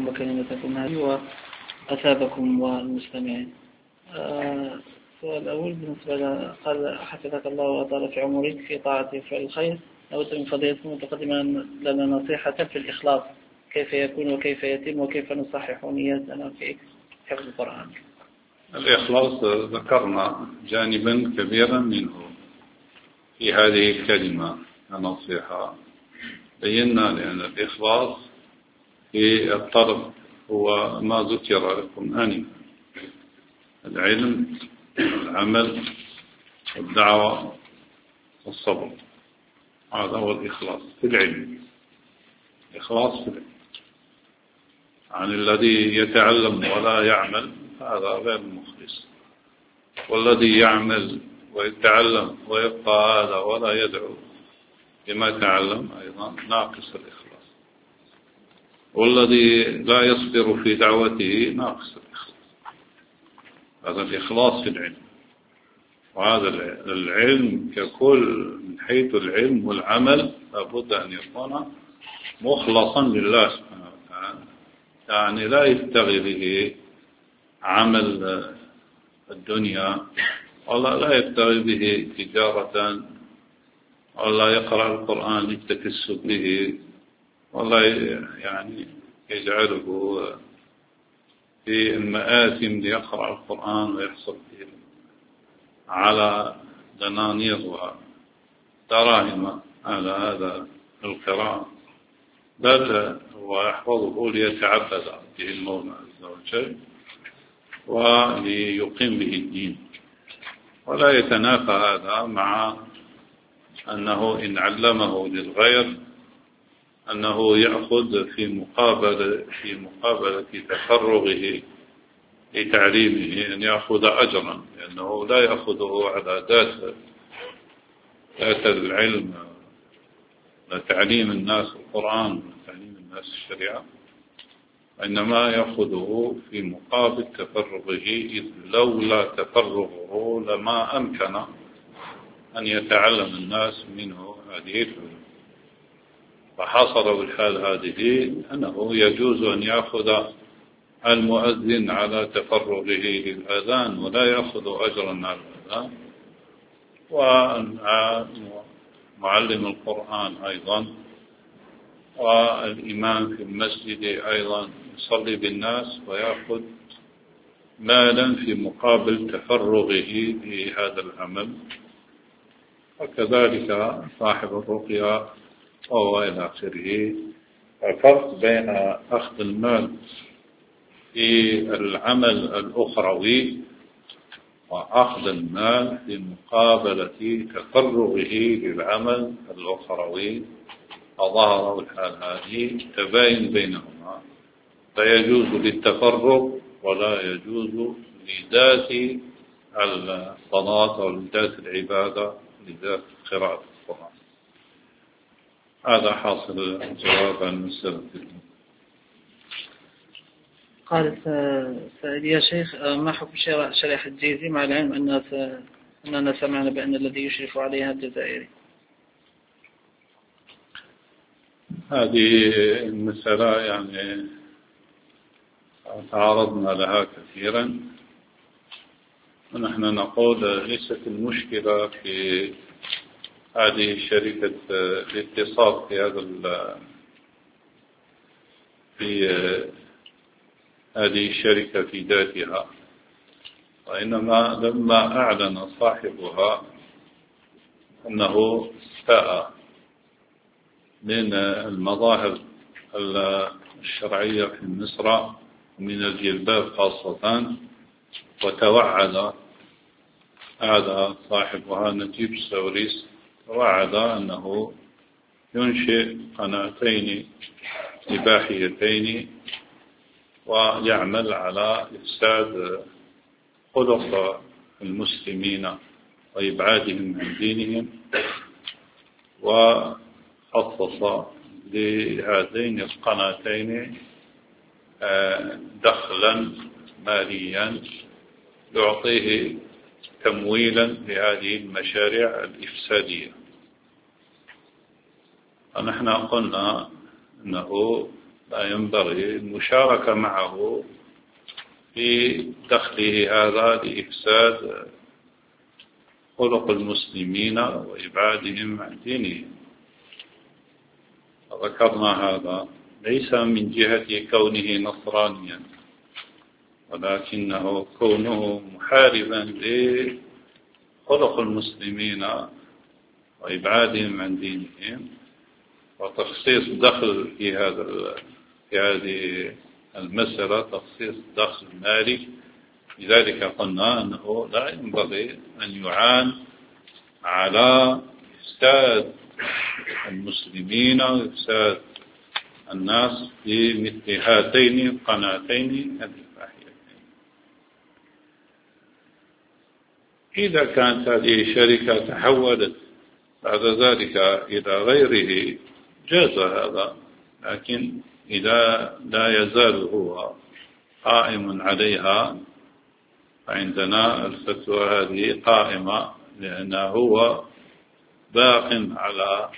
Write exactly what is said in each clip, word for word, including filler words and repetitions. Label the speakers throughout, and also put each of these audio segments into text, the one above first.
Speaker 1: ويتم كلمتكم هذه وأثابكم والمستمعين. السؤال الأول بالنسبة قال حفظك الله وأطال في عمرك في طاعة فعل الخير، نود من فضيلتكم متقدما لنا نصيحة في الإخلاص، كيف يكون وكيف يتم وكيف نصحح نياتنا في حفظ القرآن.
Speaker 2: الإخلاص ذكرنا جانبا كبيرا منه في هذه الكلمة النصيحة، بينا لأن الإخلاص في الطلب هو ما ذكر لكم آنفا: العلم، العمل، الدعوة، والصبر. هذا هو الإخلاص في العلم. إخلاص في العلم عن الذي يتعلم ولا يعمل، هذا غير مخلص، والذي يعمل ويتعلم ويبقى هذا ولا يدعو بما تعلم أيضا ناقص الإخلاص، والذي لا يصبر في دعوته ناقص الإخلاص. هذا الإخلاص في العلم. وهذا العلم ككل من حيث العلم والعمل لابد أن يكون مخلصا لله سبحانه وتعالى، يعني لا يبتغي به عمل الدنيا، ولا لا يبتغي به تجارة، ولا يقرأ القرآن للتكسب به، ولا يعني يجعله في المآثم ليقرأ القرآن ويحصل به على دنانير ودراهم على هذا القراءة، بل هو يحفظه ليتعبد به المولى عز وجل وليقيم به الدين. ولا يتنافى هذا مع أنه إن علمه للغير أنه يأخذ في مقابل في مقابلة تفرغه لتعليمه أن يأخذ أجرا، لأنه لا يأخذه على ذات ذات العلم لتعليم الناس القرآن وتعليم الناس الشريعة، وإنما يأخذه في مقابل تفرغه، إذ لولا تفرغه لما أمكن أن يتعلم الناس منه هذه العلوم. فحصل بالحال هذه أنه يجوز أن يأخذ المؤذن على تفرغه للأذان ولا يأخذ أجرا على الأذان، ومعلم القرآن أيضا والإمام في المسجد أيضا يصلي بالناس ويأخذ مالا في مقابل تفرغه لهذا العمل، وكذلك صاحب الرقية وهو إلى آخره. الفرق بين أخذ المال في العمل الأخروي وأخذ المال في مقابلة تفرغه للعمل الأخروي أظهر الحال هذه تباين بينهما، فيجوز للتفرغ ولا يجوز لذات الصلاة أو لذات العبادة لذات قراءة القرآن. هذا حاصل الجواب عن مسألة.
Speaker 1: قال سائل: يا شيخ، ما حكم شريحة الجيزي مع العلم أن أننا سمعنا بأن الذي يشرف عليها الجزائري؟
Speaker 2: هذه المسألة يعني تعرضنا لها كثيرا، ونحن نقول ليست المشكلة في هذه شركة الاتصال في هذا في هذه الشركة في ذاتها، وإنما لما أعلن صاحبها أنه استاء من المظاهر الشرعية في مصر ومن الجلباب خاصة، وتوعد هذا صاحبها نجيب ساويرس توعد أنه ينشئ قناتين إباحيتين ويعمل على إفساد خلق المسلمين وإبعادهم عن دينهم، وخصص لهذين القناتين دخلا ماليا يعطيه تمويلا لهذه المشاريع الإفسادية. ونحن قلنا أنه لا ينبغي المشاركة معه في دخله هذا لإفساد خلق المسلمين وإبعادهم عن دينهم. ذكرنا هذا ليس من جهة كونه نصرانيا، ولكنه كونه محاربا لخلق المسلمين وإبعادهم عن دينهم، وتخصيص دخل في هذا في هذه المسألة تخصيص دخل مالي. لذلك قلنا أنه لا ينبغي أن يعان على إفساد المسلمين وإفساد الناس في مثل هاتين القناتين الإباحيتين. إذا كانت هذه الشركة تحولت بعد ذلك إلى غيره جاز هذا، لكن إذا لا يزال هو قائم عليها فعندنا الفتوى هذه قائمة، لأنه هو باق على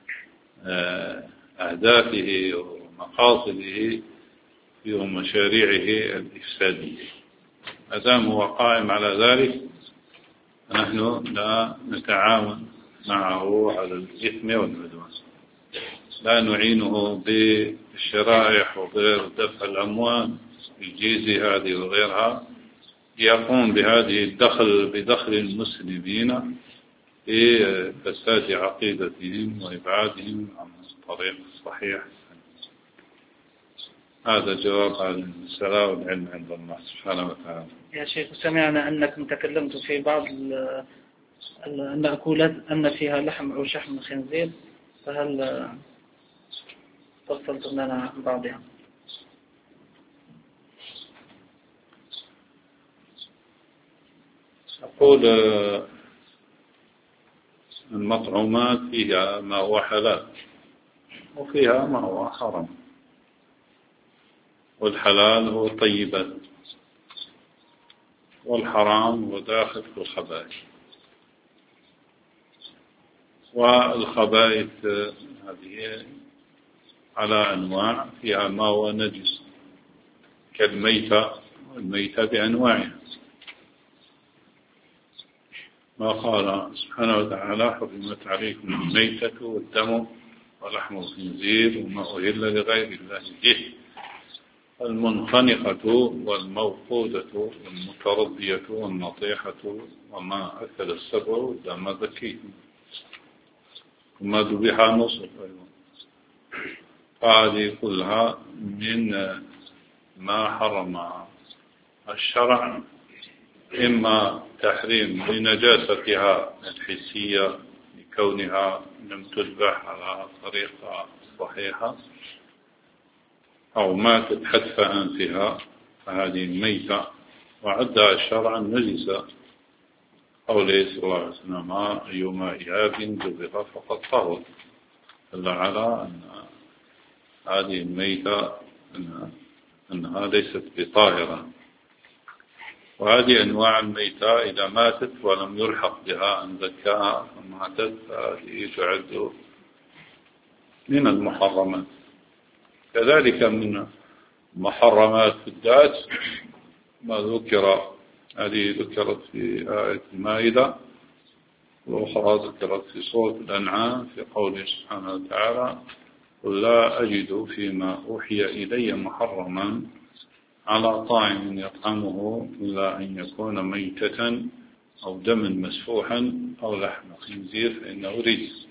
Speaker 2: أهدافه ومقاصده ومشاريعه الإفسادية. ما دام هو قائم على ذلك نحن لا نتعاون معه على الإثم والعدوان، لا نعينه بالشرائح وغير دفع الأموال الجيزي هذه وغيرها يقوم بهذه الدخل بدخل المسلمين في فساد عقيدتهم وإبعادهم عن الطريق الصحيح. هذا جواب هذه المسألة، والعلم عند الله سبحانه وتعالى.
Speaker 1: يا شيخ، سمعنا أنكم تكلمتم في بعض المأكولات أن فيها لحم أو شحم خنزير، فهل فصلتم لنا عن بعضها؟
Speaker 2: أقول المطعومات فيها ما هو حلال وفيها ما هو حرام، والحلال هو الطيبات والحرام هو داخل في الخبائث. والخبائث هذه على أنواع، فيها ما هو نجس كالميتة، والميتة بأنواعها، ما قال سبحانه وتعالى حرمت عليكم الميتة والدم ولحم الخنزير وما أهل لغير الله به، المنخنقة والموقودة والمتردية والنطيحة وما أكل السبع دم ذكيكم وما ذبح نصف. هذه كلها من ما حرم الشرع، إما تحريم لنجاستها الحسية لكونها لم تذبح على طريقة صحيحة، أو ماتت حتف أنفها فهذه ميتة وعدها الشرع نجسة، قوله صلى الله عليه وسلم أيما إياب ذبح فقد طهر، دل على أن هذه الميتة أنها ليست بطاهرة. وهذه أنواع الميتة إذا ماتت ولم يلحق بها أن ذكاها فماتت، فهذه تعد من المحرمات. كذلك من محرمات الذات ما ذكر، هذه ذكرت في آية المائدة، والأخرى ذكرت في سورة الأنعام في قوله سبحانه وتعالى قل لا أجد فيما أوحي إلي محرما على طاعم يطعمه إلا أن يكون ميتة أو دما مسفوحا أو لحم خنزير فإنه رجس.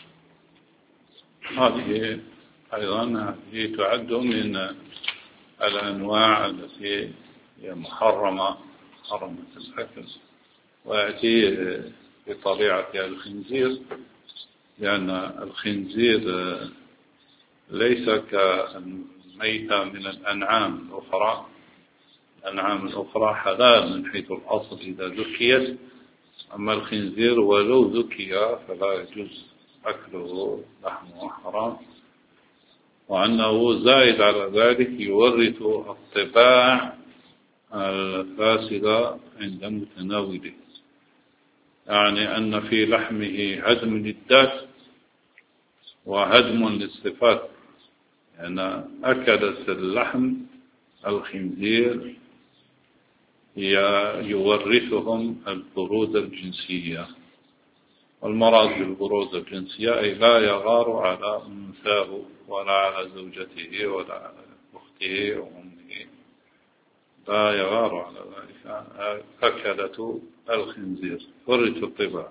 Speaker 2: هذه أيضا هذه تعد من الأنواع التي هي محرمة حرمة الأكل، ويأتي بطبيعة الخنزير، لأن الخنزير ليس كالميتة من الأنعام الأخرى. الأنعام الأخرى حلال من حيث الأصل إذا ذكيت، أما الخنزير ولو ذكي فلا يجوز أكله، لحمه حرام. وأنه زائد على ذلك يورث الطباع الفاسدة عند متناوله، يعني أن في لحمه هدم للذات وهدم للصفات، أن أكلة اللحم الخنزير يورثهم البرودة الجنسية، والمراد بالبرودة الجنسية أي لا يغار على أنثاه ولا على زوجته ولا على أخته وأمه، لا يغار على ذلك. أكلة الخنزير ورث الطباع.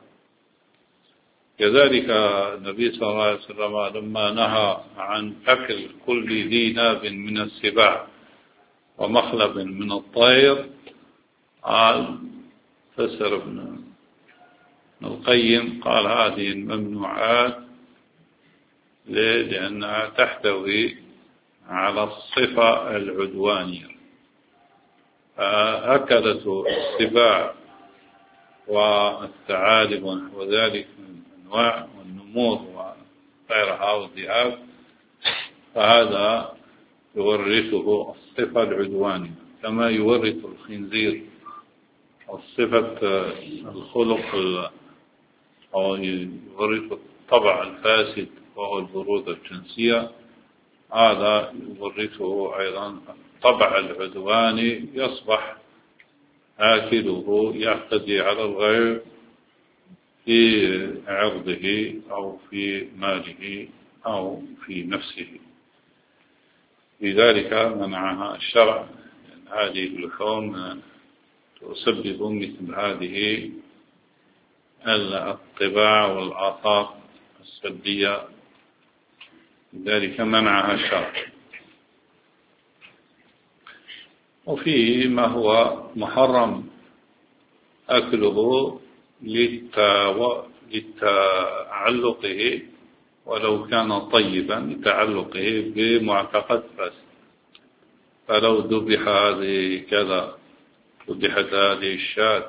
Speaker 2: كذلك النبي صلى الله عليه وسلم لما نهى عن أكل كل ذي ناب من السباع ومخلب من الطير، قال فسر ابن القيم قال هذه الممنوعات لأنها تحتوي على الصفة العدوانية. أكلة السباع والثعالب وذلك من أنواع والنمور وغيرها والذئاب، فهذا يورثه الصفة العدوانية كما يورث الخنزير الصفة الخلق أو يورث الطبع الفاسد وهو البرودة الجنسية، هذا يورثه أيضا الطبع العدواني، يصبح آكله يعتدي على الغير في عرضه أو في ماله أو في نفسه. لذلك منعها الشرع، لأن هذه اللحوم تسبب مثل هذه الطباع والآثار السلبية، لذلك منعها الشرع. وفيه ما هو محرم أكله لتعلقه ولو كان طيبا، لتعلقه بمعتقد فاسد. فلو ذبح هذه كذا، ذبحت هذه الشاة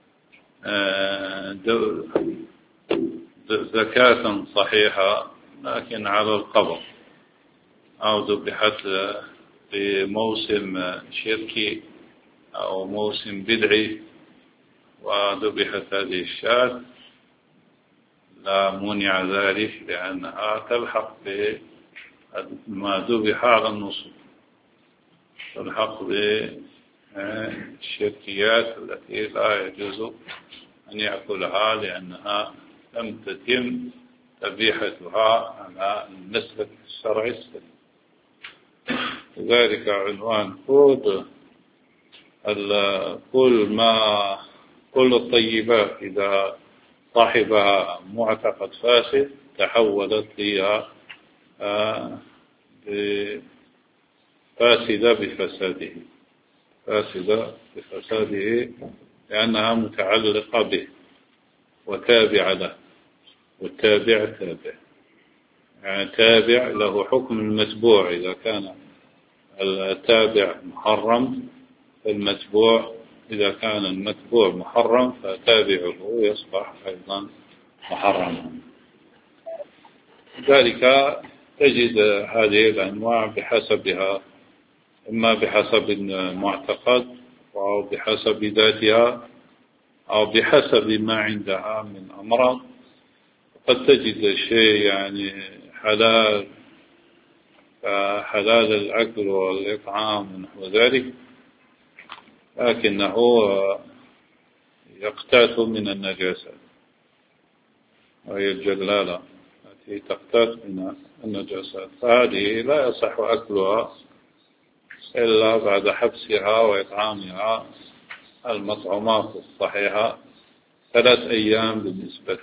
Speaker 2: زكاة صحيحة لكن على القبر، أو ذبحت في موسم شركي أو موسم بدعي وذبحت هذه الشاة، لا مانع ذلك لأنها تلحق بما ذبح على النصب، تلحق بالشركيات التي لا يجوز أن يأكلها لأنها لم تتم ذبيحتها على المسلك الشرعي السليم. لذلك عنوان كل كل ما كل الطيبات إذا صاحبها معتقد فاسد تحولت هي فاسدة بفساده، فاسدة بفساده لأنها متعلقة به وتابع له، والتابع تابع، يعني تابع له حكم المتبوع. إذا كان التابع محرم فالمتبوع، إذا كان المتبوع محرم فتابعه يصبح أيضا محرما. ذلك تجد هذه الأنواع بحسبها، إما بحسب المعتقد أو بحسب ذاتها أو بحسب ما عندها من أمراض. قد تجد شيء يعني حلال كحلال الأكل والإطعام ونحو ذلك، لكنه يقتات من النجاسات، وهي الجلالة التي تقتات من النجاسات، فهذه لا يصح أكلها إلا بعد حبسها وإطعامها المطعومات الصحيحة ثلاث أيام بالنسبة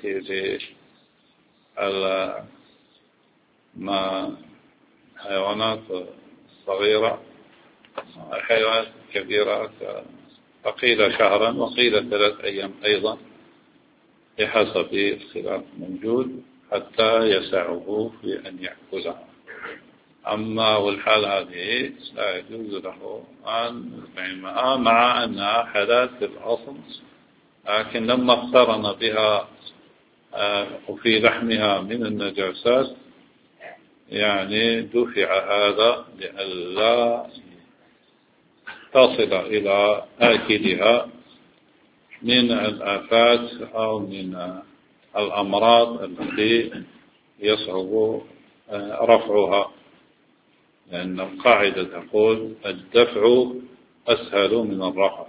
Speaker 2: للحيوانات الصغيرة. الحيوانات الكبيرة فقيل شهرا وقيل ثلاث أيام أيضا بحسب الخلاف موجود حتى يسعه في أن يأكلها. أما والحال هذه لا يجوز له أن يطعمها مع أنها حلال في الأصل، لكن لما اقترن بها وفي لحمها من النجاسات يعني دفع هذا لئلا تصل إلى آكلها من الآفات أو من الأمراض التي يصعب رفعها. لأن القاعدة تقول الدفع أسهل من الرفع،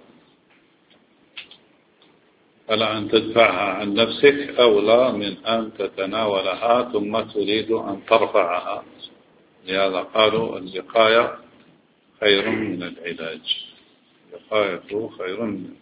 Speaker 2: فلا أن تدفعها عن نفسك أولى من أن تتناولها ثم تريد أن ترفعها. لهذا قالوا الوقاية خير من العلاج، الوقاية خير من العلاج.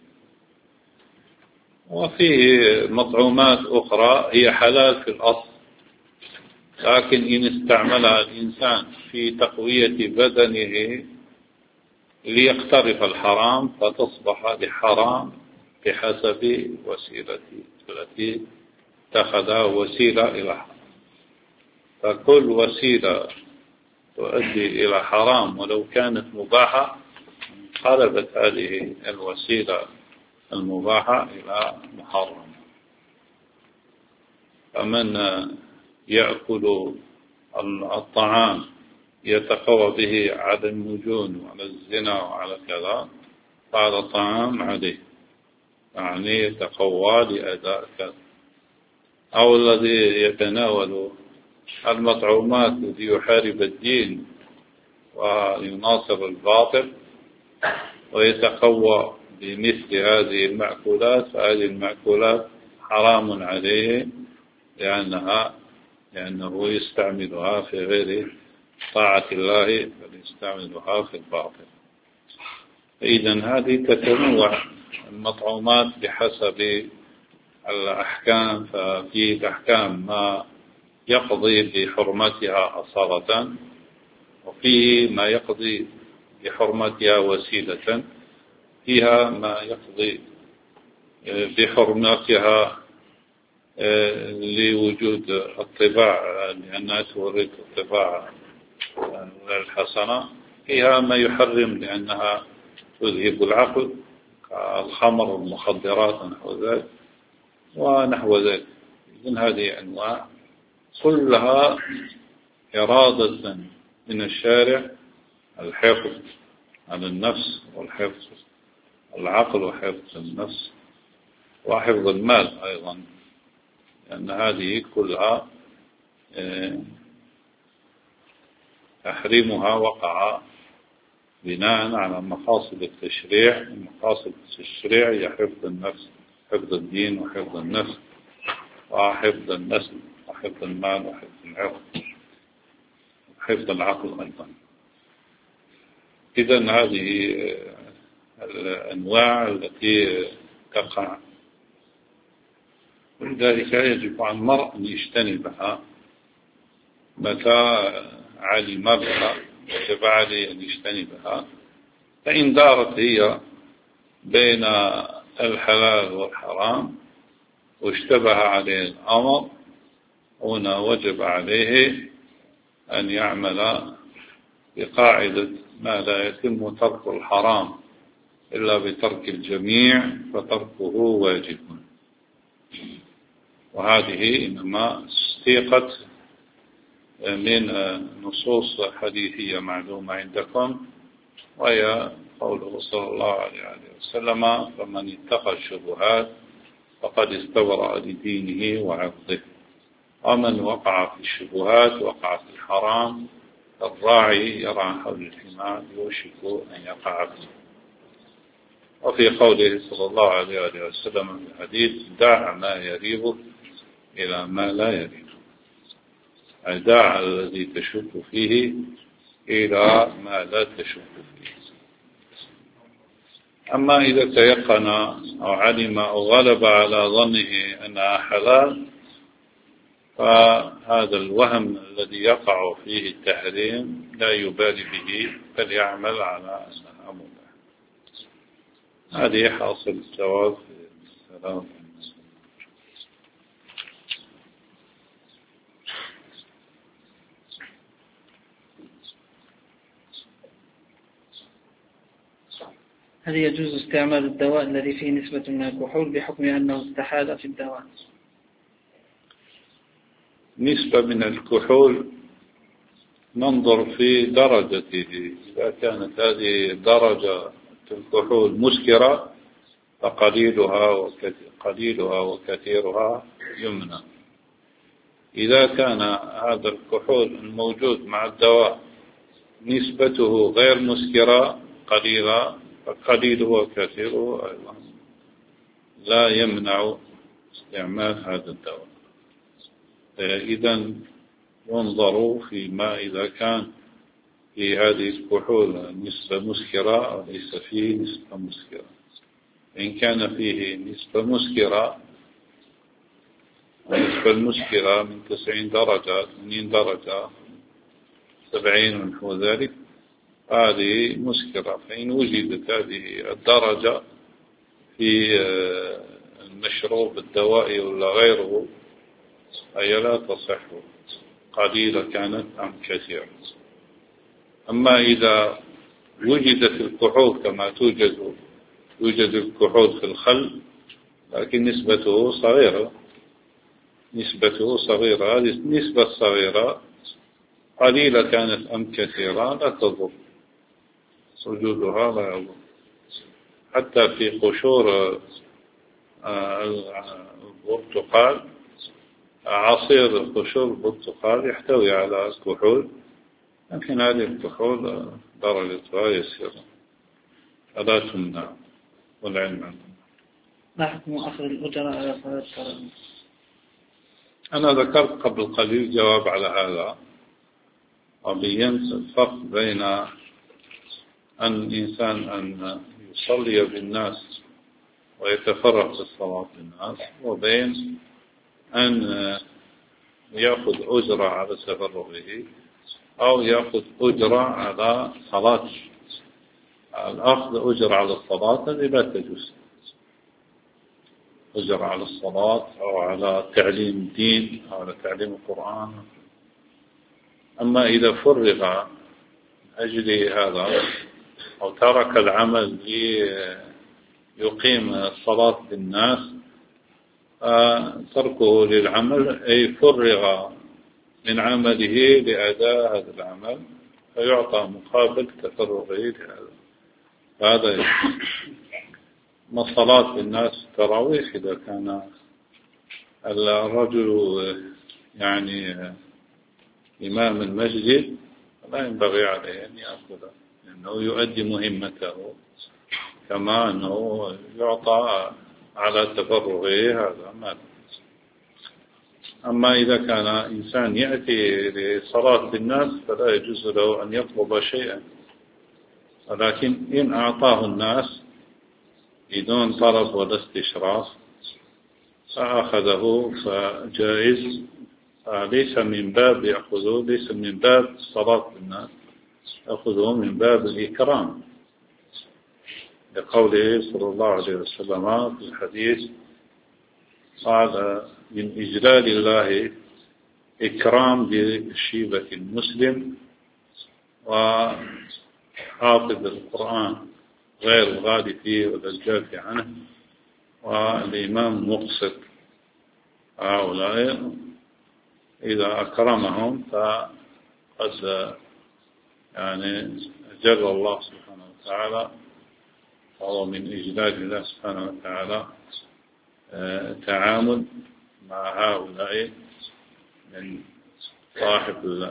Speaker 2: وفيه مطعومات أخرى هي حلال في الأصل، لكن إن استعملها الإنسان في تقوية بدنه ليقترف الحرام فتصبح لحرام بحسب وسيلته التي اتخذها وسيلة إلى حرام. فكل وسيلة تؤدي إلى حرام ولو كانت مباحة انقلبت هذه الوسيلة المباحة إلى محرم. فمن يأكل الطعام يتقوى به على النجون وعلى الزنا وعلى كذا فهذا الطعام عليه، يعني يتقوى لأداء كذا. أو الذي يتناول المطعومات ليحارب الدين ويناصر الباطل ويتقوى بمثل هذه المأكولات، فهذه المأكولات حرام عليه لأنها لأنه يستعملها في غير طاعة الله فليستعملها في الباطل. إذا هذه تتنوع المطعومات بحسب الأحكام، ففي الأحكام ما يقضي بحرمتها أصالة، وفيه ما يقضي بحرمتها وسيلة، فيها ما يقضي بحرمتها لوجود الطباع لأنها تورد الطباع الحسنة، فيها ما يحرم لأنها تذهب العقل كالخمر والمخدرات ونحو ذلك ونحو ذلك. إذن هذه أنواع كلها إرادة من الشارع الحفظ على النفس والحفظ العقل وحفظ النفس وحفظ المال أيضا، لأن هذه كلها تحريمها وقع بناء على مقاصد التشريع. مقاصد التشريع هي حفظ النفس، حفظ الدين وحفظ النفس وحفظ النسل وحفظ المال وحفظ العقل وحفظ العقل أيضا. إذن هذه الأنواع التي تقع، ولذلك يجب على المرء أن يجتنبها. متى علم بها يجب عليه أن يجتنبها، فإن دارت هي بين الحلال والحرام واشتبه عليه الأمر هنا وجب عليه أن يعمل بقاعدة ما لا يتم ترك الحرام إلا بترك الجميع فتركه واجب. وهذه إنما استيقت من نصوص حديثية معلومة عندكم، وهي قوله صلى الله عليه وسلم فمن اتقى الشبهات فقد استبرأ لدينه وعرضه، ومن وقع في الشبهات وقع في الحرام الراعي يرعى حول الحمار يوشك أن يقع فيه. وفي قوله صلى الله عليه وسلم في الحديث دع ما يريبك إلى ما لا يريبك، أي دع الذي تشك فيه إلى ما لا تشك فيه. أما إذا تيقن أو علم أو غلب على ظنه أنها حلال فهذا الوهم الذي يقع فيه التحريم لا يبالي به بل يعمل على أنها مباح. هذه حاصل الجواب في السلام.
Speaker 1: هل يجوز استعمال الدواء الذي فيه نسبة من الكحول بحكم أنه استحال في الدواء؟
Speaker 2: نسبة من الكحول ننظر في درجته، إذا كانت هذه درجة الكحول مسكرة فقليلها قليلها وكثيرها يمنع. إذا كان هذا الكحول الموجود مع الدواء نسبته غير مسكرة قليلة، فقليله وكثيره أيضا لا يمنع استعمال هذا الدواء. إذا ينظر فيما إذا كان في هذه الكحول نسبة مسكرة أو ليس فيه نسبة مسكرة. إن كان فيه نسبة مسكرة، النسبة المسكرة من تسعين درجة ثمانين درجة سبعين ونحو ذلك، هذه مسكرة. فإن وجدت هذه الدرجة في المشروب الدوائي ولا غيره أي لا تصح، قليلة كانت أم كثيرة. أما إذا وجدت الكحول كما توجد يوجد الكحول في الخل لكن نسبته صغيرة، نسبته صغيرة، هذه النسبة الصغيرة قليلة كانت أم كثيرة لا تضر، وجودها لا يضر. حتى في قشور البرتقال، عصير قشور البرتقال يحتوي على كحول، لكن هذه الكحول درجتها يسيرة فلا تمنع، والعلم عندنا.
Speaker 1: ما حكم أخذ الأجرة على صلاة التراويح؟
Speaker 2: أنا ذكرت قبل قليل جواب على هذا، وبينت الفرق بين أن الإنسان أن يصلي بالناس ويتفرغ في الصلاة بالناس، وبين أن يأخذ أجرة على تفرغه أو يأخذ أجرة على صلاة. الأخذ أجرة على الصلاة هذه لا تجوز، أجرة على الصلاة أو على تعليم الدين أو على تعليم القرآن. أما إذا فرغ أجل هذا أو ترك العمل ليقيم الصلاة بالناس، تركه للعمل أي فرغ من عمله لأداء هذا العمل فيعطى مقابل تفرغه لهذا. فهذا ما الصلاة بالناس تراويح إذا كان الرجل يعني إمام المسجد لا ينبغي عليه أن يأخذ، لأنه يؤدي مهمته كما أنه يعطى على تفرغه هذا ما. أما إذا كان إنسان يأتي لصلاة بالناس فلا يجوز له أن يطلب شيئا، ولكن إن أعطاه الناس بدون طلب ولا استشراف فأخذه فجائز، ليس من باب يأخذه ليس من باب الصلاة بالناس، يأخذه من باب الإكرام، لقوله صلى الله عليه وسلم في الحديث قال من إجلال الله إكرام بشيبة المسلم وحافظ القرآن غير الغالي فيه ولا الجافي عنه والإمام مقسط. هؤلاء إذا أكرمهم فقد يعني أجل الله سبحانه وتعالى، وهو من إجلال الله سبحانه وتعالى تعامل مع هؤلاء من صاحب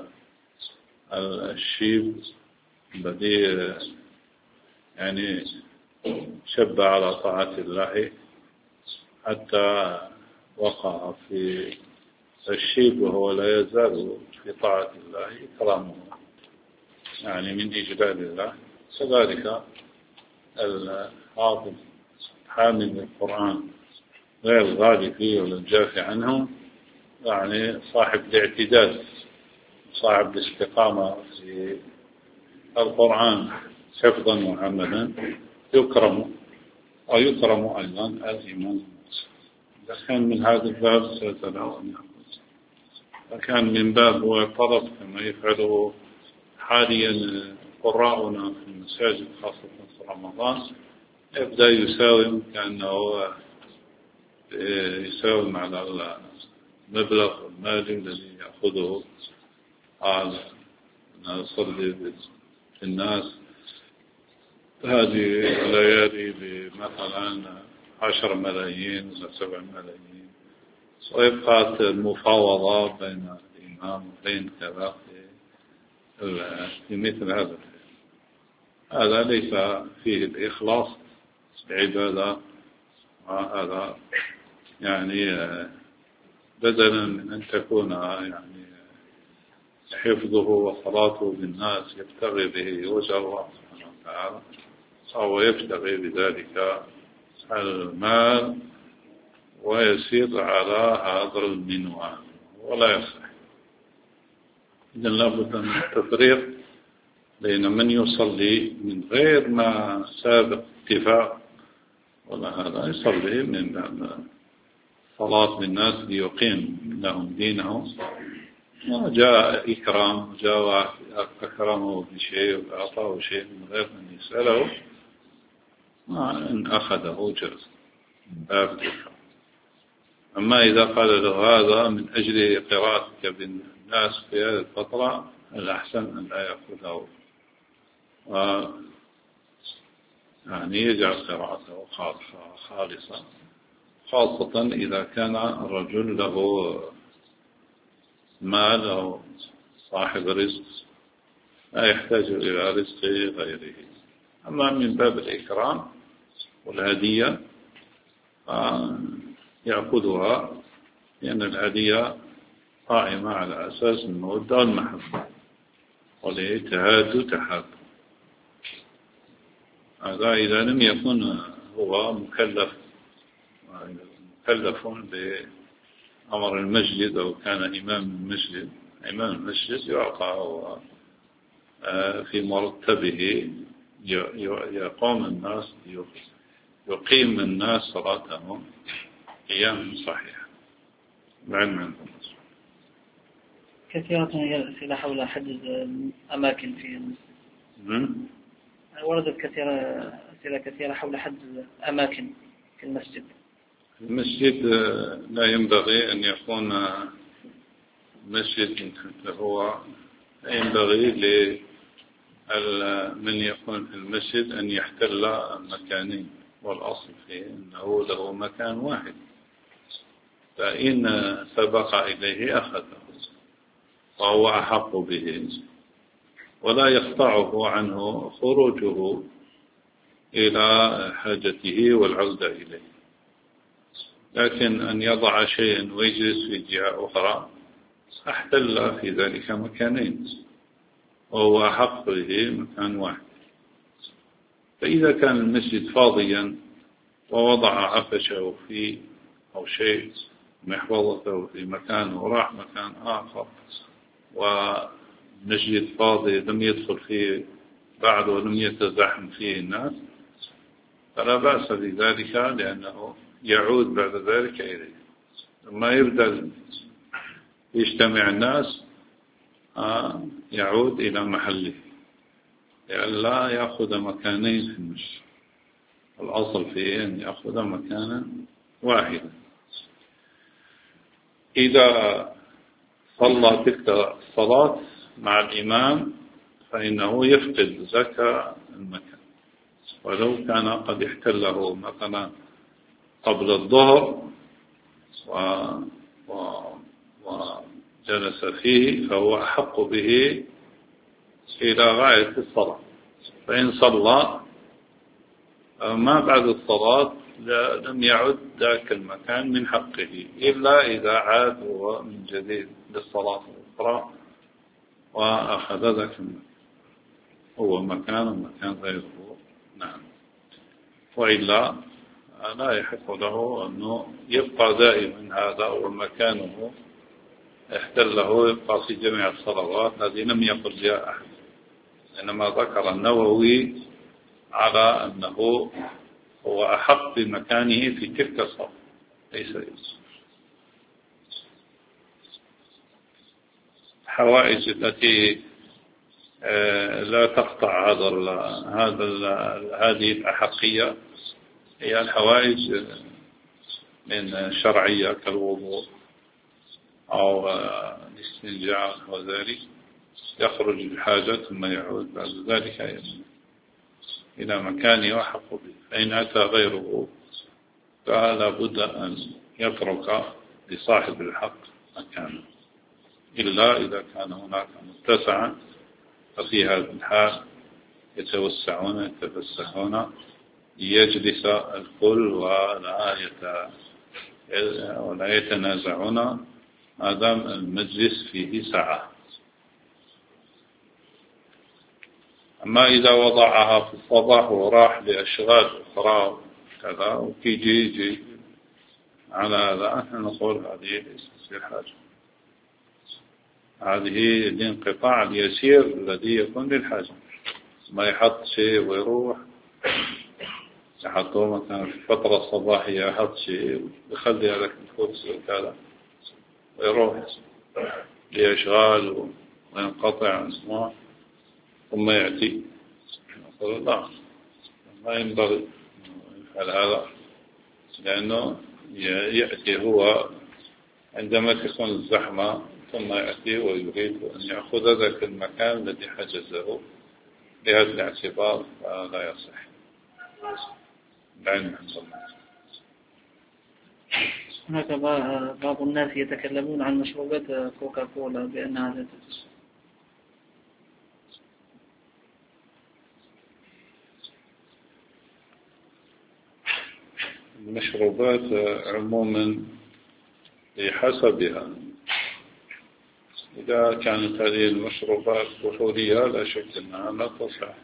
Speaker 2: الشيب الذي يعني شب على طاعة الله حتى وقع في الشيب وهو لا يزال في طاعة الله كرامه، يعني من إجلال الله. كذلك الحافظ حامل القرآن غير الغالي فيه ولا الجافي عنه، يعني صاحب الاعتدال صاحب الاستقامة في القرآن حفظا وعملا يكرم، ويكرم أيضا الإمام. إذا كان من هذا الباب سيتلاوى أن يأخذ، فكان من باب هو طلب كما يفعله حاليا قراءنا في المساجد خاصة في رمضان، يبدأ يساوم كأنه يساوم على المبلغ المالي الذي يأخذه على أن يصلي بالناس هذه الليالي بمثلا عشر ملايين ولا سبع ملايين، ويبقى المفاوضة بين الإمام وبين كذا في مثل هذا. هذا ليس فيه الإخلاص العبادة، هذا يعني بدلا من أن تكون يعني حفظه وصلاته بالناس يبتغي به وجه الله سبحانه وتعالى، أو يبتغي بذلك المال ويسير على هذا المنوال ولا يصح. إذن لابد من التفريق بين من يصلي من غير ما سابق اتفاق ولا هذا، يصلي من صلاة بالناس ليقيم لهم دينهم، وجاء إكرام، جاء أكرمه بشيء وأعطاه شيء من غير أن يسأله، إن أخذه جاز باب الإكرام. أما إذا قال له هذا من أجل قراءتك بالناس في هذه الفترة، الأحسن أن لا يأخذه، و يعني يجعل قراءته خالصة، خاصة إذا كان الرجل له مال أو صاحب رزق لا يحتاج إلى رزق غيره. أما من باب الإكرام والهدية يأخذها، لأن الهدية قائمة على أساس المودة والمحبة وليتهاد تحاب. هذا إذا لم يكن هو مكلف مكلف بأمر المسجد أو كان إمام المسجد. إمام المسجد يعطى في مرتبه يقوم الناس يقيم الناس صلاتهم قيام صحيح بعلم عندهم.
Speaker 1: كثيرة هي الأسئلة حول حجز أماكن في المسجد. وردت كثيرة أسئلة كثيرة حول حجز أماكن في المسجد.
Speaker 2: المسجد لا ينبغي أن يكون مسجد هو ينبغي لمن يكون في المسجد أن يحتل المكانين، والأصل فيه أنه له مكان واحد، فإن سبق إليه أخذه وهو أحق به، ولا يقطعه عنه خروجه إلى حاجته والعودة إليه. لكن أن يضع شيئا ويجلس في جهة أخرى احتل في ذلك مكانين، وهو أحق به مكان واحد. فإذا كان المسجد فاضيا ووضع عفشه فيه أو شيء محفظته في مكان وراح مكان آخر، ومسجد فاضي لم يدخل فيه بعد ولم يتزحم فيه الناس، فلا بأس بذلك، لأنه يعود بعد ذلك إليه. لما يبدأ يجتمع الناس يعود إلى محله، لئلا يأخذ مكانين في المسجد. الأصل فيه أن يأخذ مكانا واحدا. إذا صلى تلك الصلاة مع الإمام فإنه يفقد زكاة المكان، ولو كان قد احتله مثلا قبل الظهر و... و... وجلس فيه فهو أحق به إلى غاية الصلاة. فإن صلى ما بعد الصلاة لم يعد ذاك المكان من حقه، إلا إذا عاد هو من جديد للصلاة الأخرى وأخذ ذاك المكان، هو مكان ومكان غيره. نعم. وإلا لا يحق له أنه يبقى دائما هذا ومكانه احتله، يبقى في جميع الصلوات. هذه لم يقل بها أحد، إنما ذكر النووي على أنه هو أحق بمكانه في تلك الصلاة، ليس يوسف. الحوائج التي لا تقطع هذا هذا هذه الأحقية هي الحوائج من شرعية كالوضوء أو الاستنجاء وذلك، يخرج الحاجة ثم يعود بعد ذلك إلى مكانه وحق به. فإن أتى غيره فلا بد أن يترك لصاحب الحق مكانه، إلا إذا كان هناك متسعا ففي هذا الحال يتوسعون يتفسحون يجلس الكل ولا ولا يتنازعون ما دام المجلس فيه سعة. أما إذا وضعها في الصباح وراح لأشغال أخرى كذا وكيجي يجي على هذا احنا نقول هذه تصير حاجة، هذه الانقطاع اليسير الذي يكون للحاجة، ما يحط شيء ويروح، يحطوه مثلا في الفترة الصباحية يحط شيء يخلي هذاك الكرسي وكذا ويروح لأشغال وينقطع عن اسمه ثم يأتي. نقول لا، ما ينبغي يفعل هذا، لأنه يأتي هو عندما تكون الزحمة ثم يأتي ويريد أن يأخذ ذاك المكان الذي حجزه. بهذا الاعتبار لا يصح. العلم عند الله.
Speaker 1: هناك بعض الناس يتكلمون عن مشروبات كوكا كولا بأنها لا تجوز.
Speaker 2: المشروبات عموما بحسبها، إذا كانت هذه المشروبات كحولية لا شك أنها لا تصح،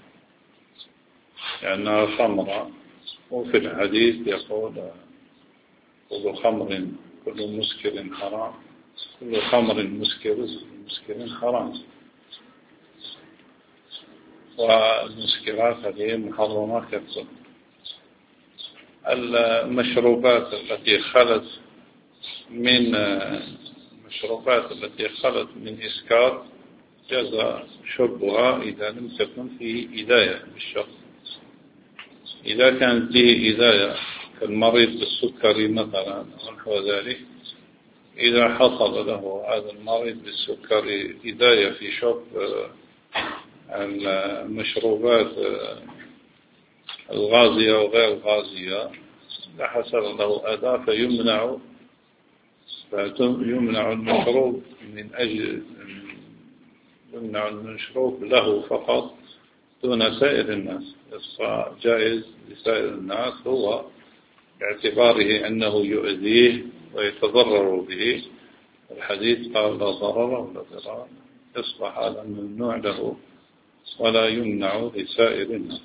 Speaker 2: لأنها خمرة، وفي الحديث يقول كل خمر كل مسكر حرام، كل خمر مسكر مسكر حرام، والمسكرات هذه محرمات كثيرة. المشروبات التي خلت من المشروبات التي خلت من إسكار جاز شربها إذا لم تكن فيه إداية بالشرب. إذا كانت فيه إداية كالمريض بالسكري مثلا ونحو ذلك، إذا حصل له هذا المريض بالسكري إداية في شرب المشروبات الغازية وغير الغازية، لحصل له أذى فيمنع فيمنع المشروب من أجل يمنع المشروب له فقط دون سائر الناس. جائز لسائر الناس هو باعتباره أنه يؤذيه ويتضرر به. الحديث قال لا ضرر ولا ضرار، يصبح هذا ممنوع له ولا يمنع لسائر الناس.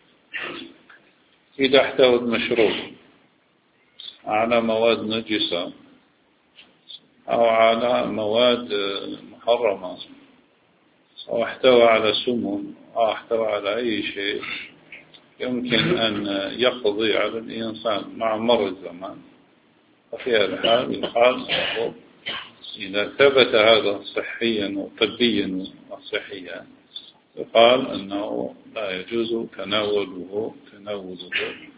Speaker 2: إذا احتوى المشروب على مواد نجسة أو على مواد محرمة أو احتوى على سموم أو احتوى على أي شيء يمكن أن يقضي على الإنسان مع مر الزمان، ففي هذا الحال يقال إذا ثبت هذا صحيا وطبيا وصحيا يقال أنه لا يجوز تناوله تناوله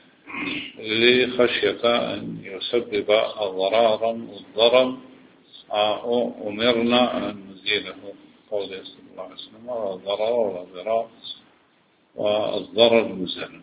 Speaker 2: لخشية أن يسبب ضرارا والضرر أمرنا أن نزيله. قوله صلى الله عليه وسلم ولا ضرر ولا ضرار والضرر مزال.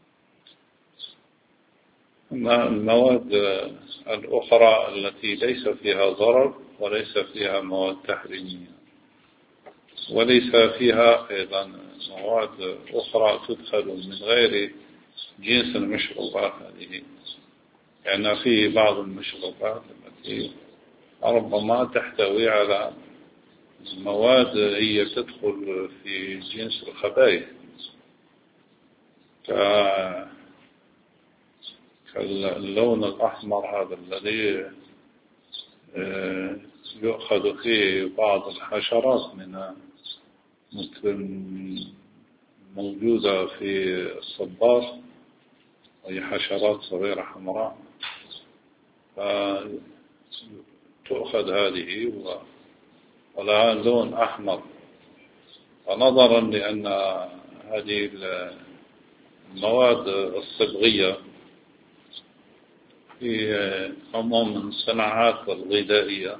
Speaker 2: أما المواد الأخرى التي ليس فيها ضرر وليس فيها مواد تحريمية وليس فيها أيضا مواد أخرى تدخل من غير جنس المشروبات هذه، يعني في بعض المشروبات التي ربما تحتوي على مواد هي تدخل في جنس الخبائث كاللون الأحمر هذا الذي يؤخذ فيه بعض الحشرات من موجودة في الصبار، وهي حشرات صغيرة حمراء، فتؤخذ هذه ولها لون أحمر. فنظرا لأن هذه المواد الصبغية في عموم الصناعات الغذائية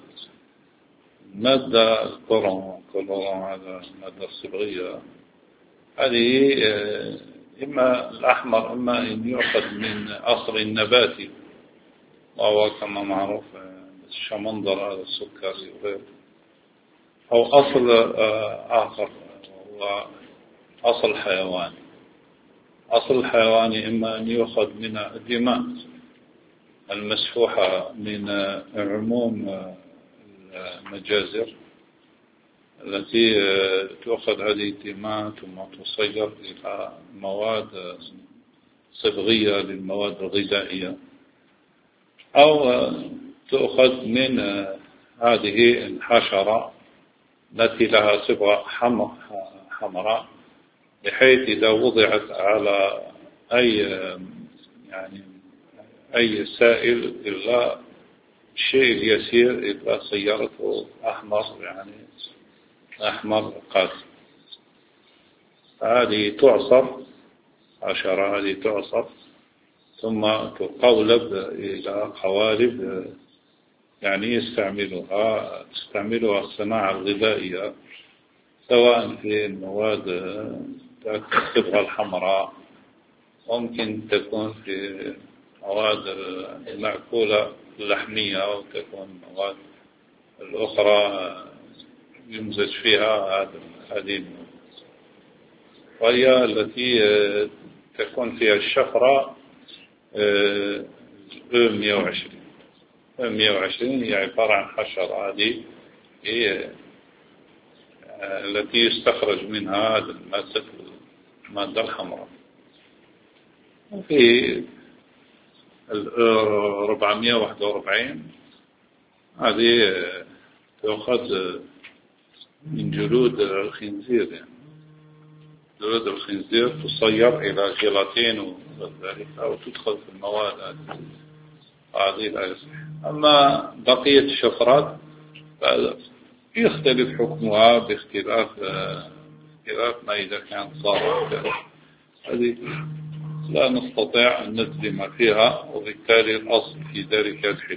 Speaker 2: مادة الكلورون كلورون هذا المادة الصبغية هذه إما الأحمر إما أن يؤخذ من أصل النباتي وهو كما معروف الشمندر هذا السكري وغيره، أو أصل آخر هو أصل حيواني. أصل الحيواني إما أن يؤخذ من الدماء المسفوحة من عموم المجازر التي تؤخذ هذه الدماء ثم تصير إلى مواد صبغية للمواد الغذائية، أو تؤخذ من هذه الحشرة التي لها صبغة حمراء، بحيث إذا وضعت على أي يعني أي سائل إلا شيء يسير إذا صيرته أحمر، يعني أحمر قاسي، هذه تعصر، حشرة هذه تعصر ثم تقولب إلى قوالب يعني يستعملها تستعملها الصناعة الغذائية، سواء في المواد الصبغة الحمراء، ممكن تكون في مواد المأكولة اللحمية، أو تكون مواد الأخرى يمزج فيها هذه، وهي التي تكون فيها الشفرة مئة وعشرين مئة وعشرين هي عبارة عن حشرة، هذه هي التي يستخرج منها المادة المادة الحمراء. وفي أربعمئة وواحد وأربعين هذه تأخذ من جلود الخنزير، يعني جلود الخنزير تصير إلى جيلاتين وذلك، أو تدخل في المواد هذه لا يصح. أما بقية الشفرات يختلف حكمها باختلاف اختلاف ما إذا كان صار، هذه لا نستطيع أن نجزم فيها، وبالتالي الأصل في ذلك الحل.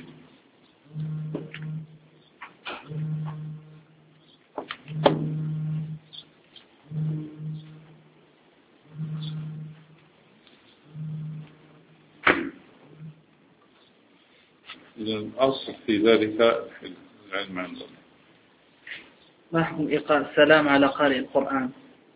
Speaker 2: الأصل في ذلك الحل، العلم عندنا.
Speaker 1: ما حكم إيقاع السلام على قارئ القرآن؟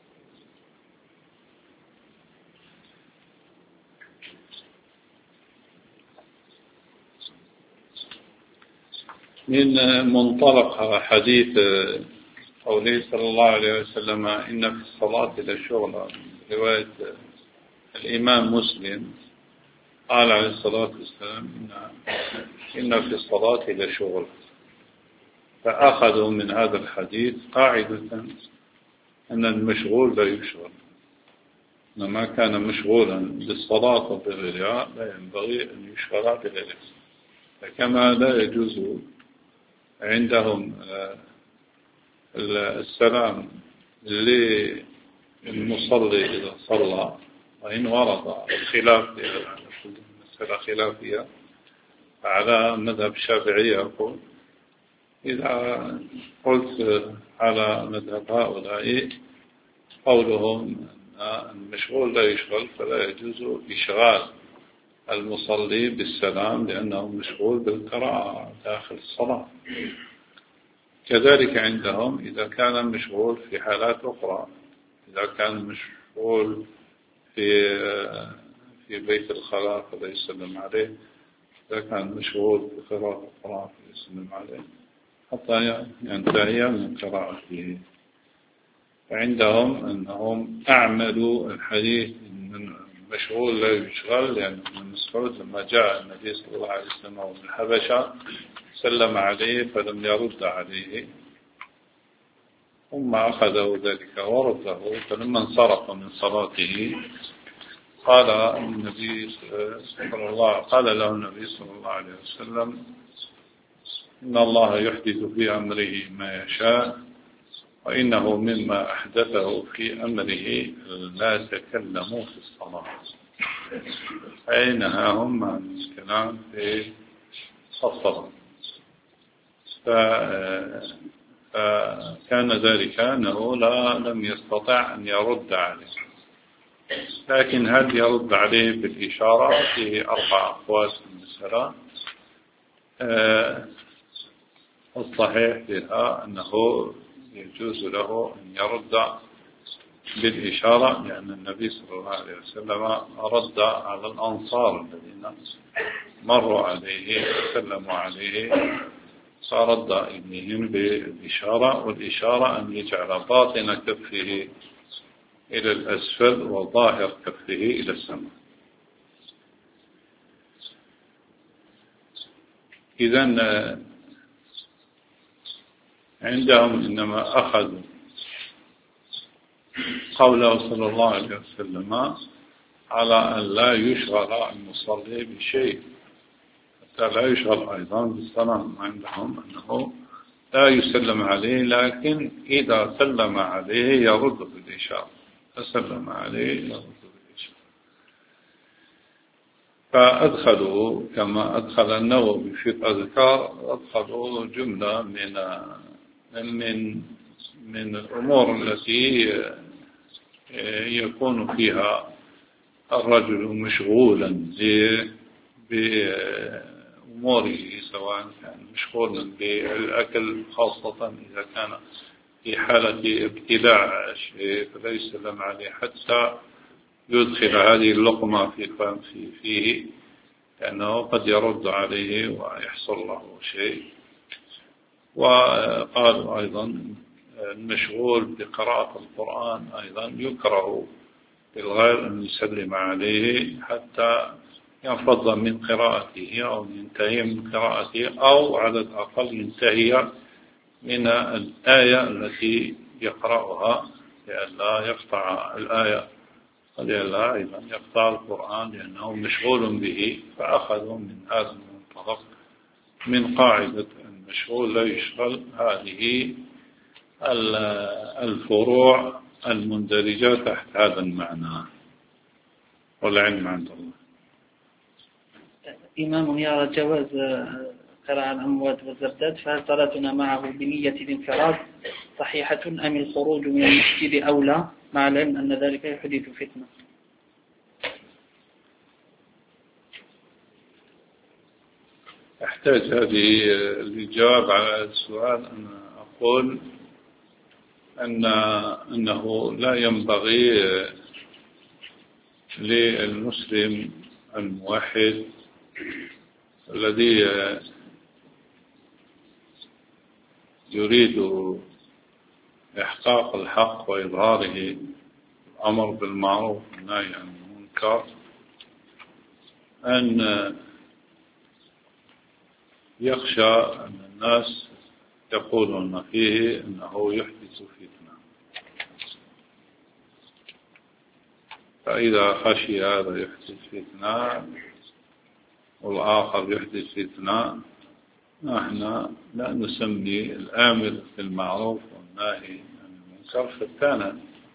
Speaker 2: من منطلق حديث قوله صلى الله عليه وسلم إن في الصلاة لشغلا، رواية الإمام مسلم، قال عليه الصلاة والسلام إن في الصلاة لشغلا، فأخذوا من هذا الحديث قاعدة أن المشغول لا يشغل، إنما كان مشغولا بالصلاة وبغيرها لا ينبغي أن يشغل بغيرها. فكما لا يجوز عندهم السلام للمصلي إذا صلى، وإن ورد الخلاف مسألة خلافية على مذهب الشافعي، يقول إذا قلت على مذهب هؤلاء قولهم أن المشغول لا يشغل، فلا يجوز إشغال المصلي بالسلام لأنه مشغول بالقراءة داخل الصلاة. كذلك عندهم إذا كان مشغول في حالات أخرى، إذا كان مشغول في في بيت الخلاء فلا يسلم عليه، إذا كان مشغول بقراءة القرآن فلا يسلم عليه حتى ينتهي من قراءته. فعندهم أنهم أعملوا الحديث من مشغول لا يشغل، لأن ابن مسعود لما جاء النبي صلى الله عليه وسلم من الحبشة سلم عليه فلم يرد عليه، ثم أخذه ذلك ورده، فلما انصرف من صلاته قال النبي صلى الله قال له النبي صلى الله عليه وسلم إن الله يحدث في أمره ما يشاء، وإنه مما أحدثه في أمره لا تكلموا في الصلاة، أي نهاهم عن الكلام في الصلاة. فكان ذلك أنه لا لم يستطع أن يرد عليه، لكن هل يرد عليه بالإشارة؟ فيه أربع أقوال في المسألة. الصحيح فيها أنه يجوز له أن يرد بالإشارة، لأن النبي صلى الله عليه وسلم رد على الأنصار الذين مروا عليه وسلموا عليه، فرد إليهم بالإشارة، والإشارة أن يجعل باطن كفه إلى الأسفل وظاهر كفه إلى السماء. إذن عندهم إنما أخذوا قوله صلى الله عليه وسلم على أن لا يشغل المصلي بشيء، حتى لا يشغل أيضا بالصلاة. عندهم أنه لا يسلم عليه، لكن إذا سلم عليه يرد بالإشارة، فسلم عليه يرد بالإشارة. فأدخلوا كما أدخل النووي في الأذكار، أدخلوا جملة من من من الأمور التي يكون فيها الرجل مشغولا بأموره، سواء كان مشغولا بالأكل، خاصة إذا كان في حالة ابتلاع شيء فلا يسلم عليه حتى يدخل هذه اللقمة في فيه، لأنه قد يرد عليه ويحصل له شيء. وقالوا أيضا المشغول بقراءة القرآن أيضا يكره بالغير أن يسلم عليه حتى ينفض من قراءته أو ينتهي من قراءته، أو على الأقل ينتهي من الآية التي يقرأها لئلا يقطع الآية، ولئلا أيضا يقطع القرآن لأنه مشغول به. فأخذوا من هذا المنطلق من قاعدة المشغول لا يشغل هذه الفروع المندرجة تحت هذا المعنى، والعلم عند الله.
Speaker 1: إمام يرى جواز قراءة الأموات والزبدات، فهل صلاتنا معه بنية الانفراد صحيحة أم الخروج من المسجد أولى، مع العلم أن ذلك يحدث فتنة؟
Speaker 2: أحتاج هذه الجواب على السؤال أن أقول أن أنه لا ينبغي للمسلم الموحد الذي يريد إحقاق الحق وإظهاره، الأمر بالمعروف والنهي عن المنكر، أن يخشى أن الناس يقولون فيه أنه يحدث فتنة. فإذا خشي هذا يحدث فتنة والآخر يحدث فتنة، نحن لا نسمي الآمر بالمعروف والناهي عن المنكر فتانا،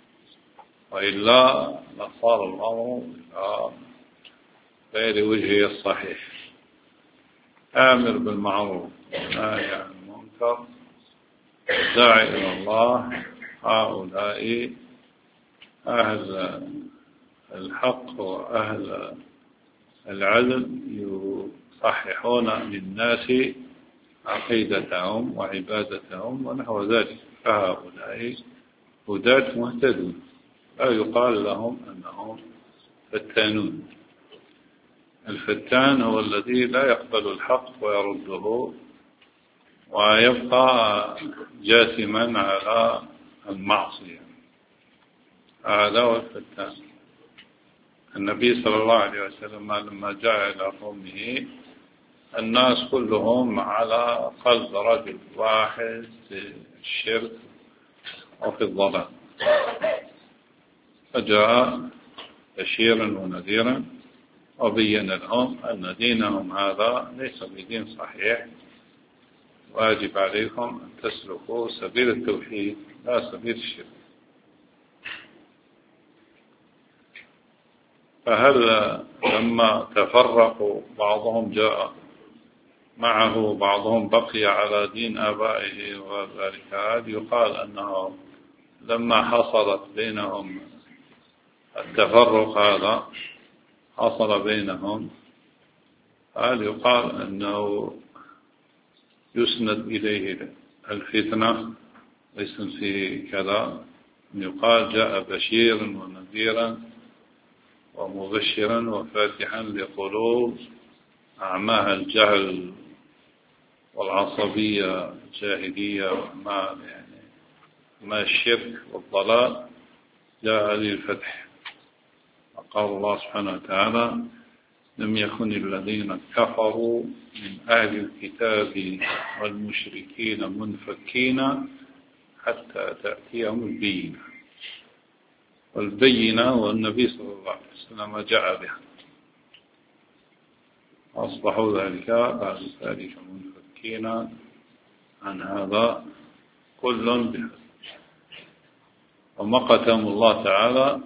Speaker 2: وإلا لصار الأمر إلى غير وجهه الصحيح. آمر بالمعروف والناهي عن المنكر داعي إلى الله، هؤلاء أهل الحق وأهل العدل يصححون للناس عقيدتهم وعبادتهم ونحو ذلك، فهؤلاء هداة مهتدون، لا يقال لهم أنهم فتانون. الفتان هو الذي لا يقبل الحق ويرده ويبقى جاثما على المعصية، هذا هو الفتان. النبي صلى الله عليه وسلم لما جاء إلى قومه الناس كلهم على قلب رجل واحد في الشرك وفي الضلال، فجاء بشيرا ونذيرا وبين لهم أن دينهم هذا ليس بدين صحيح، واجب عليكم أن تسلكوا سبيل التوحيد لا سبيل الشرك. فهل لما تفرقوا بعضهم جاء معه بعضهم بقي على دين آبائه وذلك، هذا يقال أنه لما حصلت بينهم التفرق هذا حصل بينهم، هل يقال أنه يسند إليه الفتنة ليس في كذا؟ يقال جاء بشيرا ونذيرا ومبشرا وفاتحا لقلوب أعماها الجهل والعصبية الجاهلية وما يعني ما الشرك والضلال، جاء للفتح. قال الله سبحانه وتعالى: لم يكن الذين كفروا من أهل الكتاب والمشركين منفكين حتى تأتيهم البينة. والبينة والنبي صلى الله عليه وسلم جاء بها، أصبحوا ذلك بعد ذلك منفكين عن هذا كل بها. ومقتهم الله تعالى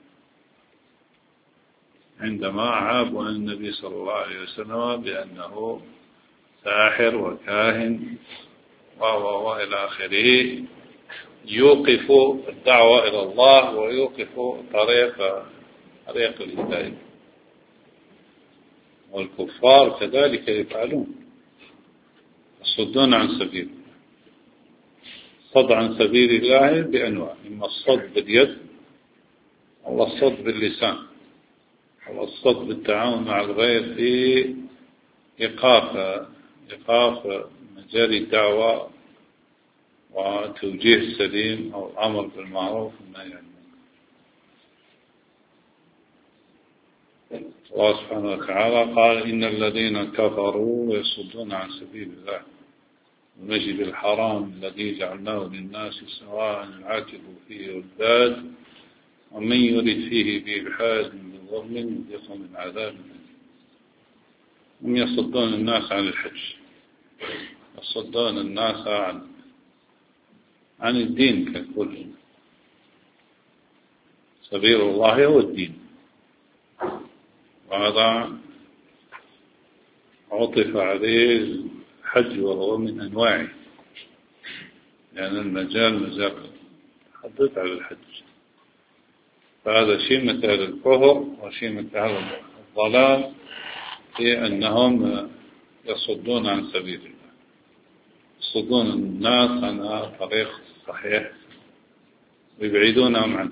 Speaker 2: عندما عابوا عن النبي صلى الله عليه وسلم بأنه ساحر وكاهن وإلى آخره، يوقف الدعوة إلى الله ويوقف طريق طريق الهداية. والكفار كذلك يفعلون، يصدون عن سبيل الصد عن سبيل الله بأنواع: إما الصد باليد، أو الصد باللسان، أو الصد بالتعاون مع الغير في إيقاف إيقاف مجال الدعوة وتوجيه السليم أو الأمر بالمعروف والنهي عن المنكر. الله سبحانه وتعالى قال: إن الذين كفروا يصدون عن سبيل الله المسجد الحرام الذي جعلناه للناس سواء العاكف فيه والباد ومن يرد فيه بإلحاد بظلم يذيقه من عذاب أليم. هم يصدون الناس عن الحج، يصدون الناس عن عن الدين ككل. سبيل الله هو الدين، وهذا عطف عليه الحج وهو من أنواعه، لأن يعني المجال مجال تحدث على الحج. فهذا شيء مثل الكفر وشيء مثل الضلال في أنهم يصدون عن سبيل الله، يصدون الناس عن الطريق الصحيح ويبعدونهم عنه.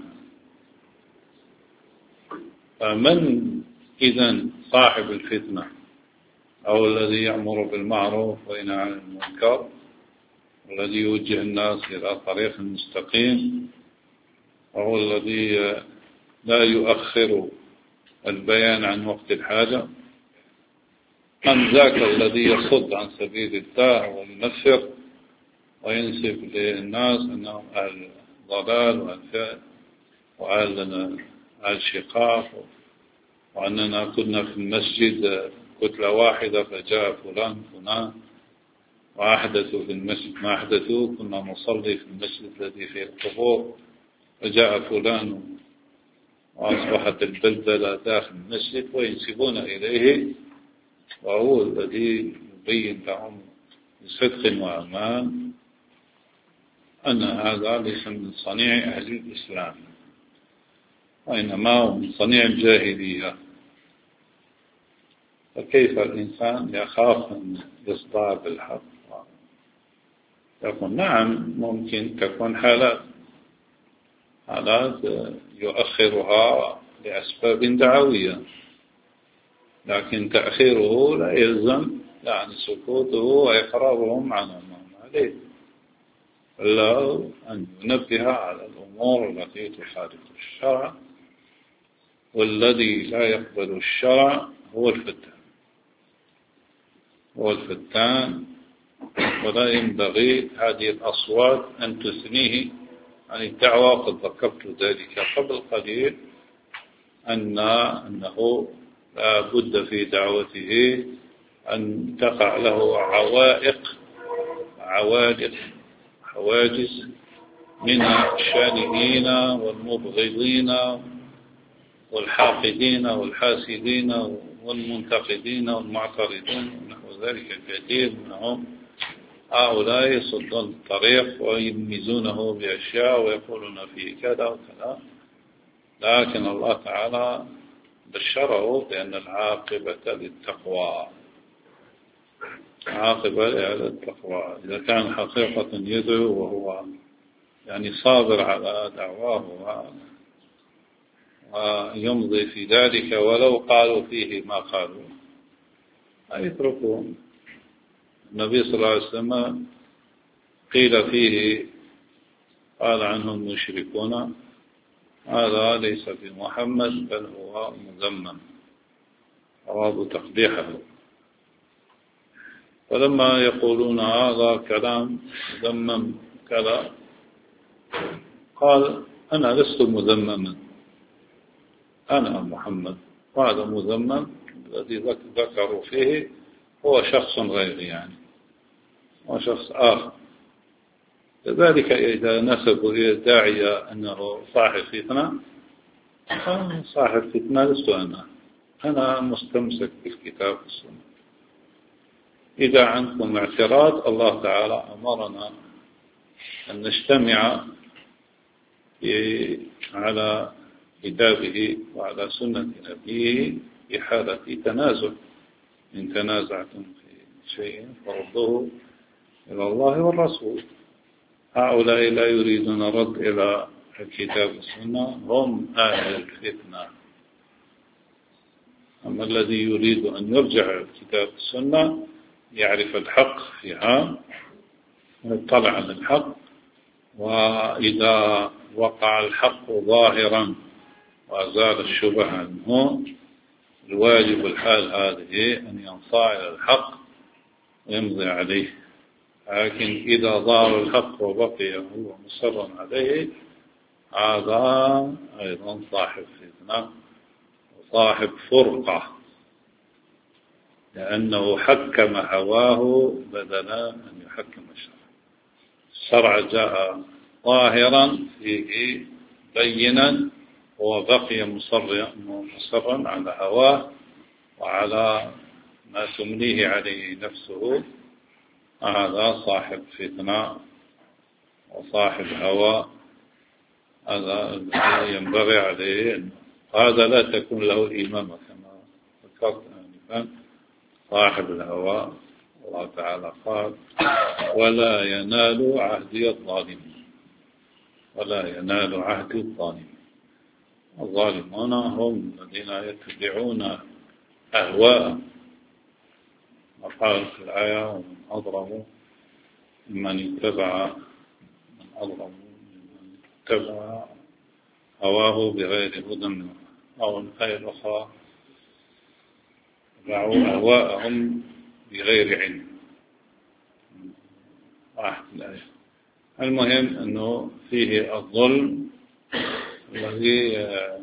Speaker 2: فمن إذن صاحب الفتنة أو الذي يأمر بالمعروف وينهى عن المنكر والذي يوجه الناس إلى طريق مستقيم، وهو الذي لا يؤخر البيان عن وقت الحاجة، أم ذاك الذي يصد عن سبيل الله وينفر وينسب للناس أنهم أهل ضلال وأهل وأهل أهل شقاق، وأننا كنا في المسجد كتلة واحدة فجاء فلان فلان وأحدثوا في المسجد ما أحدثوا، كنا نصلي في المسجد الذي فيه القبور فجاء فلان، وأصبحت البلبلة داخل المسجد وينسبون إليه، وهو الذي يبين لهم بصدق وأمان أن هذا ليس من صنيع أهل الإسلام، وإنما هو من صنيع الجاهلية. فكيف الإنسان يخاف أن يصدع بالحق؟ يقول نعم، ممكن تكون حالات حالات يؤخرها لأسباب دعوية، لكن تأخيره لا يلزم يعني سكوته وإقرارهم عنه عليه، إلا أن ينبه على الأمور التي تخالف الشرع. والذي لا يقبل الشرع هو الفتان، هو الفتان، ولا ينبغي هذه الأصوات أن تثنيه عن الدعوة. قد ذكرت ذلك قبل قليل أن أنه لا بد في دعوته أن تقع له عوائق عوائق حواجز من الشانئين والمبغضين والحاقدين والحاسدين والمنتقدين والمعترضين ونحو ذلك. كثير منهم هؤلاء يصدون الطريق ويميزونه بأشياء ويقولون فيه كذا وكذا، لكن الله تعالى بشره بأن العاقبة للتقوى، عاقبة للتقوى. إذا كان حقيقة يدعو وهو يعني صابر على دعواه ويمضي في ذلك ولو قالوا فيه ما قالوا، لا يتركون. النبي صلى الله عليه وسلم قيل فيه قال عنه المشركون هذا ليس بمحمد بل هو مذمم، أرادوا تقبيحه. فلما يقولون هذا كلام مذمم كذا قال أنا لست مذمما، أنا محمد، وهذا مذمم الذي ذكروا فيه هو شخص غيري، يعني هو شخص آخر. لذلك إذا نسبوا إلى الداعية أنه صاحب فتنة، صاحب فتنة لست أنا، أنا مستمسك بالكتاب والسنة. إذا عندكم اعتراض، الله تعالى أمرنا أن نجتمع على كتابه وعلى سنة نبيه في حالة تنازع. إن تنازعتم في شيء فردوه إلى الله والرسول. هؤلاء لا يريدون رد إلى الكتاب والسنة، هم أهل الفتنة. أما الذي يريد أن يرجع إلى الكتاب والسنة يعرف الحق فيها ويطلع على الحق، وإذا وقع الحق ظاهرا وأزال الشبه عنه، الواجب الحال هذه أن ينصاع إلى الحق ويمضي عليه. لكن إذا ظهر الحق وبقي هو مصر عليه، هذا أيضا صاحب فتنة وصاحب فرقة، لأنه حكم هواه بدلا أن يحكم الشرع. الشرع جاء ظاهرا فيه بينا، وبقي مصرا مصرا على هواه وعلى ما تمليه عليه نفسه. هذا صاحب فتنة وصاحب هوى، هذا ينبغي عليه. هذا لا تكون له إمامة كما ذكرت آنفا. صاحب الهوى الله تعالى قال ولا ينال عهدي الظالمين، ولا ينال عهدي الظالمين. الظالمون هم الذين يتبعون أهواء، وقال في الآية ومن أظلم ممن اتبع من أظلم ممن اتبع هواه بغير هدى منه، أو الآية الأخرى اتبعوا أهواءهم بغير علم. واحد الآية. المهم أنه فيه الظلم الذي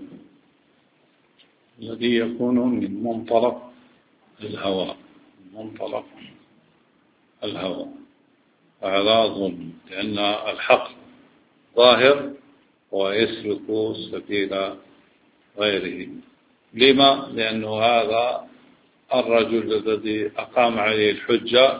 Speaker 2: الذي يكون من منطلق الهوى، منطلق الهوى، هذا ظلم، لأن الحق ظاهر ويسلك سبيل غيره. لما؟ لأنه هذا الرجل الذي أقام عليه الحجة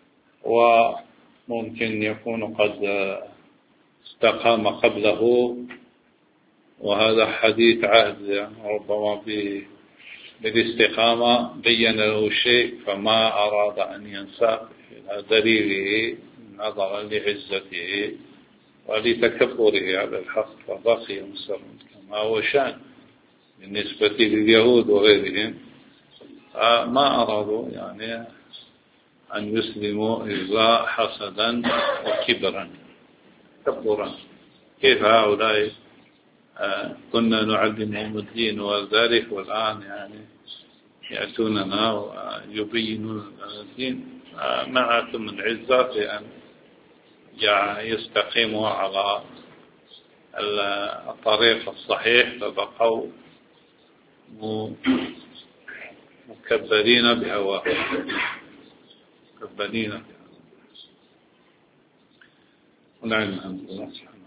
Speaker 2: وممكن يكون قد استقام قبله، وهذا حديث عهد، يعني ربما بالاستقامة بين له شيء فما أراد أن ينساق إلى دليله نظرا لعزته ولتكبره على الحق، فبقي مصرا كما هو شأن بالنسبة لليهود وغيرهم. ما أرادوا يعني أن يسلموا إلا حسدا وكبرا تكبرا. كيف هؤلاء كنا نعلمهم الدين وذلك، والآن يعني يأتوننا ويبينون الدين. معكم من عزة في أن يستقيموا على الطريق الصحيح، فبقوا مكبرين بهواهم، مكبرين بهواهم. ونعم الحمد لله.